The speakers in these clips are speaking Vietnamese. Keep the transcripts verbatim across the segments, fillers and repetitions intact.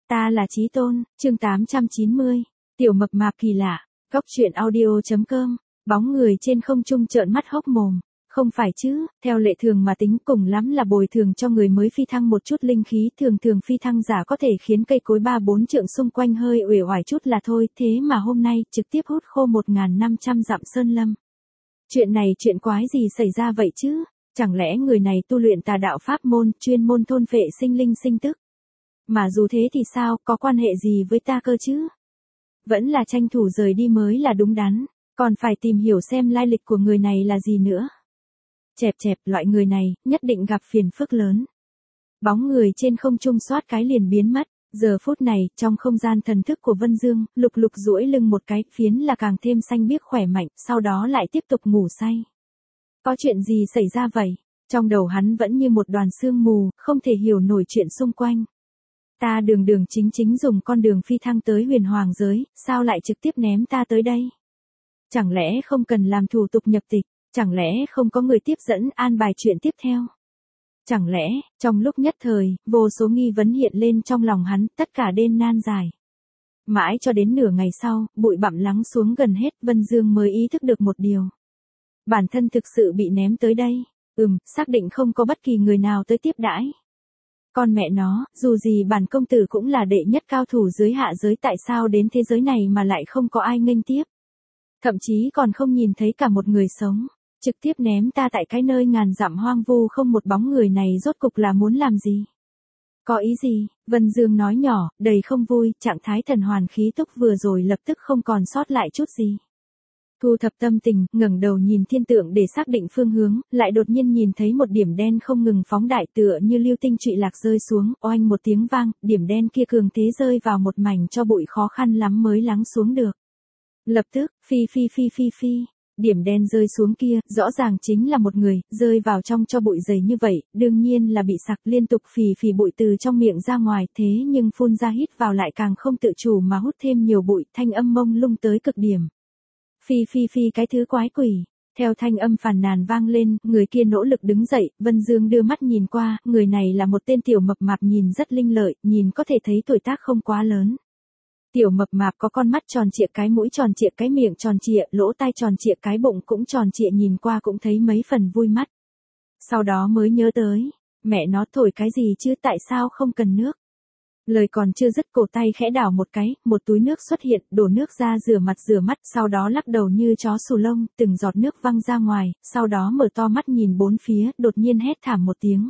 Ta là Chí Tôn, chương tám trăm chín mươi, tiểu mập mạp kỳ lạ, góc truyện audio.com, bóng người trên không trung trợn mắt hốc mồm. Không phải chứ, theo lệ thường mà tính cùng lắm là bồi thường cho người mới phi thăng một chút linh khí, thường thường phi thăng giả có thể khiến cây cối ba bốn trượng xung quanh hơi uể oải chút là thôi, thế mà hôm nay trực tiếp hút khô một nghìn năm trăm dặm sơn lâm. Chuyện này chuyện quái gì xảy ra vậy chứ? Chẳng lẽ người này tu luyện tà đạo pháp môn, chuyên môn thôn phệ sinh linh sinh tức? Mà dù thế thì sao, có quan hệ gì với ta cơ chứ? Vẫn là tranh thủ rời đi mới là đúng đắn, còn phải tìm hiểu xem lai lịch của người này là gì nữa. Chẹp chẹp, loại người này, nhất định gặp phiền phức lớn. Bóng người trên không trung xoát cái liền biến mất, giờ phút này, trong không gian thần thức của Vân Dương, lục lục duỗi lưng một cái, phiến là càng thêm xanh biếc khỏe mạnh, sau đó lại tiếp tục ngủ say. Có chuyện gì xảy ra vậy? Trong đầu hắn vẫn như một đoàn sương mù, không thể hiểu nổi chuyện xung quanh. Ta đường đường chính chính dùng con đường phi thăng tới huyền hoàng giới, sao lại trực tiếp ném ta tới đây? Chẳng lẽ không cần làm thủ tục nhập tịch? Chẳng lẽ không có người tiếp dẫn an bài chuyện tiếp theo? Chẳng lẽ, trong lúc nhất thời, vô số nghi vấn hiện lên trong lòng hắn, tất cả đêm nan dài. Mãi cho đến nửa ngày sau, bụi bặm lắng xuống gần hết, Vân Dương mới ý thức được một điều. Bản thân thực sự bị ném tới đây, ừm, xác định không có bất kỳ người nào tới tiếp đãi. Con mẹ nó, dù gì bản công tử cũng là đệ nhất cao thủ dưới hạ giới, tại sao đến thế giới này mà lại không có ai nghênh tiếp? Thậm chí còn không nhìn thấy cả một người sống. Trực tiếp ném ta tại cái nơi ngàn dặm hoang vu không một bóng người này rốt cục là muốn làm gì? Có ý gì? Vân Dương nói nhỏ, đầy không vui, trạng thái thần hoàn khí túc vừa rồi lập tức không còn sót lại chút gì. Thu thập tâm tình, ngẩng đầu nhìn thiên tượng để xác định phương hướng, lại đột nhiên nhìn thấy một điểm đen không ngừng phóng đại tựa như lưu tinh trụy lạc rơi xuống, oanh một tiếng vang, điểm đen kia cường thế rơi vào một mảnh cho bụi khó khăn lắm mới lắng xuống được. Lập tức, phi phi phi phi phi. Điểm đen rơi xuống kia, rõ ràng chính là một người, rơi vào trong cho bụi dày như vậy, đương nhiên là bị sặc liên tục phì phì bụi từ trong miệng ra ngoài, thế nhưng phun ra hít vào lại càng không tự chủ mà hút thêm nhiều bụi, thanh âm mông lung tới cực điểm. Phi phi phi cái thứ quái quỷ, theo thanh âm phàn nàn vang lên, người kia nỗ lực đứng dậy, Vân Dương đưa mắt nhìn qua, người này là một tên tiểu mập mạp nhìn rất linh lợi, nhìn có thể thấy tuổi tác không quá lớn. Tiểu mập mạp có con mắt tròn trịa, cái mũi tròn trịa, cái miệng tròn trịa, lỗ tai tròn trịa, cái bụng cũng tròn trịa, nhìn qua cũng thấy mấy phần vui mắt. Sau đó mới nhớ tới, mẹ nó thổi cái gì chứ, tại sao không cần nước? Lời còn chưa dứt, cổ tay khẽ đảo một cái, một túi nước xuất hiện, đổ nước ra rửa mặt rửa mắt, sau đó lắc đầu như chó xù lông, từng giọt nước văng ra ngoài, sau đó mở to mắt nhìn bốn phía, đột nhiên hét thảm một tiếng.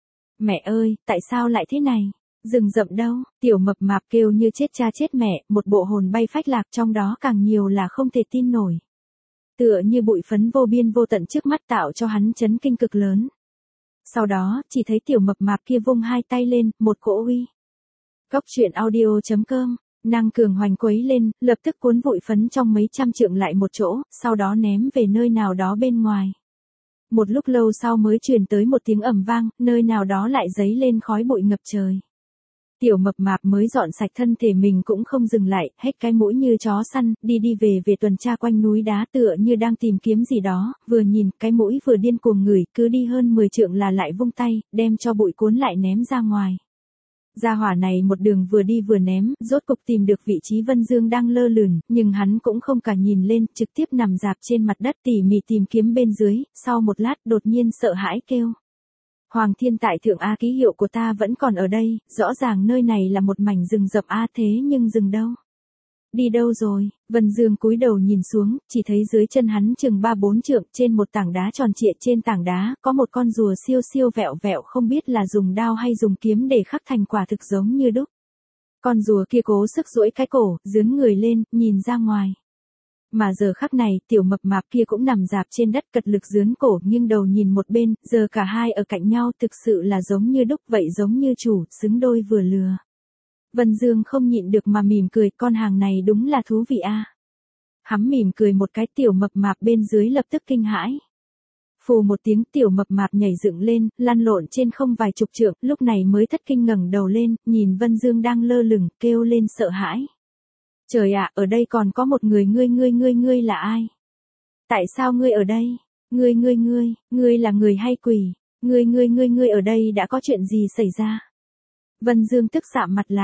Mẹ ơi, tại sao lại thế này? Rừng rậm đâu? Tiểu mập mạp kêu như chết cha chết mẹ, một bộ hồn bay phách lạc, trong đó càng nhiều là không thể tin nổi. Tựa như bụi phấn vô biên vô tận trước mắt tạo cho hắn chấn kinh cực lớn. Sau đó, chỉ thấy tiểu mập mạp kia vung hai tay lên, một cỗ uy. Góc truyện audio.com, năng cường hoành quấy lên, lập tức cuốn bụi phấn trong mấy trăm trượng lại một chỗ, sau đó ném về nơi nào đó bên ngoài. Một lúc lâu sau mới truyền tới một tiếng ầm vang, nơi nào đó lại dấy lên khói bụi ngập trời. Tiểu mập mạp mới dọn sạch thân thể mình cũng không dừng lại, hết cái mũi như chó săn, đi đi về về tuần tra quanh núi đá tựa như đang tìm kiếm gì đó, vừa nhìn, cái mũi vừa điên cuồng ngửi, cứ đi hơn mười trượng là lại vung tay, đem cho bụi cuốn lại ném ra ngoài. Gia hỏa này một đường vừa đi vừa ném, rốt cục tìm được vị trí Vân Dương đang lơ lửng, nhưng hắn cũng không cả nhìn lên, trực tiếp nằm rạp trên mặt đất tỉ mỉ tìm kiếm bên dưới, sau một lát đột nhiên sợ hãi kêu. Hoàng thiên tại thượng A, ký hiệu của ta vẫn còn ở đây, rõ ràng nơi này là một mảnh rừng rậm A, thế nhưng rừng đâu? Đi đâu rồi? Vân Dương cúi đầu nhìn xuống, chỉ thấy dưới chân hắn chừng ba bốn trượng, trên một tảng đá tròn trịa, trên tảng đá, có một con rùa siêu siêu vẹo vẹo, không biết là dùng đao hay dùng kiếm để khắc thành quả thực giống như đúc. Con rùa kia cố sức duỗi cái cổ, dướn người lên, nhìn ra ngoài. Mà giờ khắc này, tiểu mập mạp kia cũng nằm rạp trên đất cật lực dướn cổ, nghiêng đầu nhìn một bên, giờ cả hai ở cạnh nhau thực sự là giống như đúc vậy, giống như chủ, xứng đôi vừa lừa. Vân Dương không nhịn được mà mỉm cười, con hàng này đúng là thú vị a. Hắn mỉm cười một cái, tiểu mập mạp bên dưới lập tức kinh hãi. Phù một tiếng, tiểu mập mạp nhảy dựng lên, lăn lộn trên không vài chục trượng, lúc này mới thất kinh ngẩng đầu lên, nhìn Vân Dương đang lơ lửng, kêu lên sợ hãi. Trời ạ, ở đây còn có một người, ngươi ngươi ngươi ngươi là ai? Tại sao ngươi ở đây? Ngươi ngươi ngươi, ngươi là người hay quỷ? Ngươi ngươi ngươi ngươi ở đây đã có chuyện gì xảy ra? Vân Dương tức sạm mặt lại,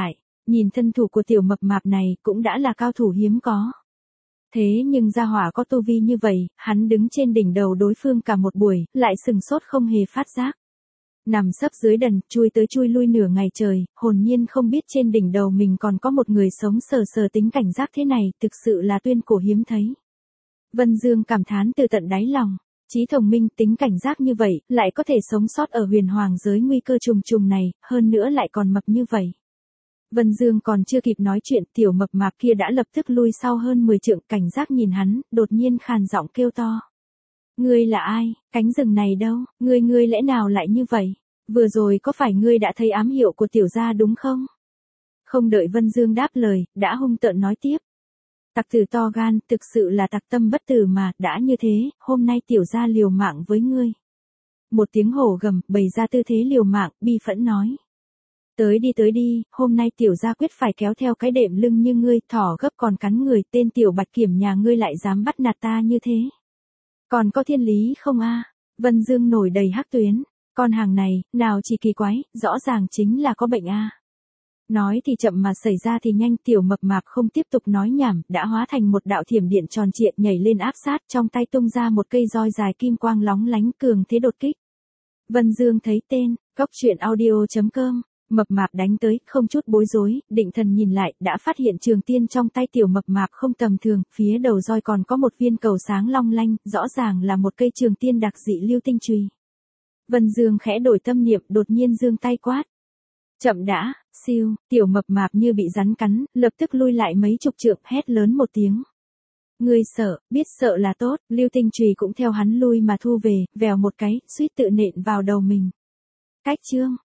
Nhìn thân thủ của tiểu mập mạp này cũng đã là cao thủ hiếm có. Thế nhưng gia hỏa có tu vi như vậy, hắn đứng trên đỉnh đầu đối phương cả một buổi, lại sừng sốt không hề phát giác. Nằm sấp dưới đần, chui tới chui lui nửa ngày trời, hồn nhiên không biết trên đỉnh đầu mình còn có một người sống sờ sờ tính cảnh giác thế này, thực sự là tuyên cổ hiếm thấy. Vân Dương cảm thán từ tận đáy lòng, trí thông minh tính cảnh giác như vậy, lại có thể sống sót ở huyền hoàng giới nguy cơ trùng trùng này, hơn nữa lại còn mập như vậy. Vân Dương còn chưa kịp nói chuyện, tiểu mập mạp kia đã lập tức lui sau hơn mười trượng, cảnh giác nhìn hắn, đột nhiên khàn giọng kêu to. Ngươi là ai, cánh rừng này đâu, ngươi ngươi lẽ nào lại như vậy? Vừa rồi có phải ngươi đã thấy ám hiệu của tiểu gia đúng không? Không đợi Vân Dương đáp lời, đã hung tợn nói tiếp. Tặc tử to gan, thực sự là tặc tâm bất tử mà, đã như thế, hôm nay tiểu gia liều mạng với ngươi. Một tiếng hổ gầm, bày ra tư thế liều mạng, bi phẫn nói. Tới đi tới đi, hôm nay tiểu gia quyết phải kéo theo cái đệm lưng như ngươi, thỏ gấp còn cắn người, tên tiểu bạch kiểm nhà ngươi lại dám bắt nạt ta như thế. Còn có thiên lý không a? Vân Dương nổi đầy hắc tuyến, con hàng này, nào chỉ kỳ quái, rõ ràng chính là có bệnh a. Nói thì chậm mà xảy ra thì nhanh, tiểu mập mạp không tiếp tục nói nhảm, đã hóa thành một đạo thiểm điện tròn trịa nhảy lên áp sát, trong tay tung ra một cây roi dài kim quang lóng lánh cường thế đột kích. Vân Dương thấy tên, cốc truyện audio chấm com. Mập mạp đánh tới, không chút bối rối, định thần nhìn lại, đã phát hiện trường tiên trong tay tiểu mập mạp không tầm thường, phía đầu roi còn có một viên cầu sáng long lanh, rõ ràng là một cây trường tiên đặc dị lưu tinh chùy. Vân Dương khẽ đổi tâm niệm, đột nhiên giương tay quát. Chậm đã, siêu, tiểu mập mạp như bị rắn cắn, lập tức lui lại mấy chục trượng, hét lớn một tiếng. Ngươi sợ, biết sợ là tốt, lưu tinh chùy cũng theo hắn lui mà thu về, vèo một cái, suýt tự nện vào đầu mình. Cách chương.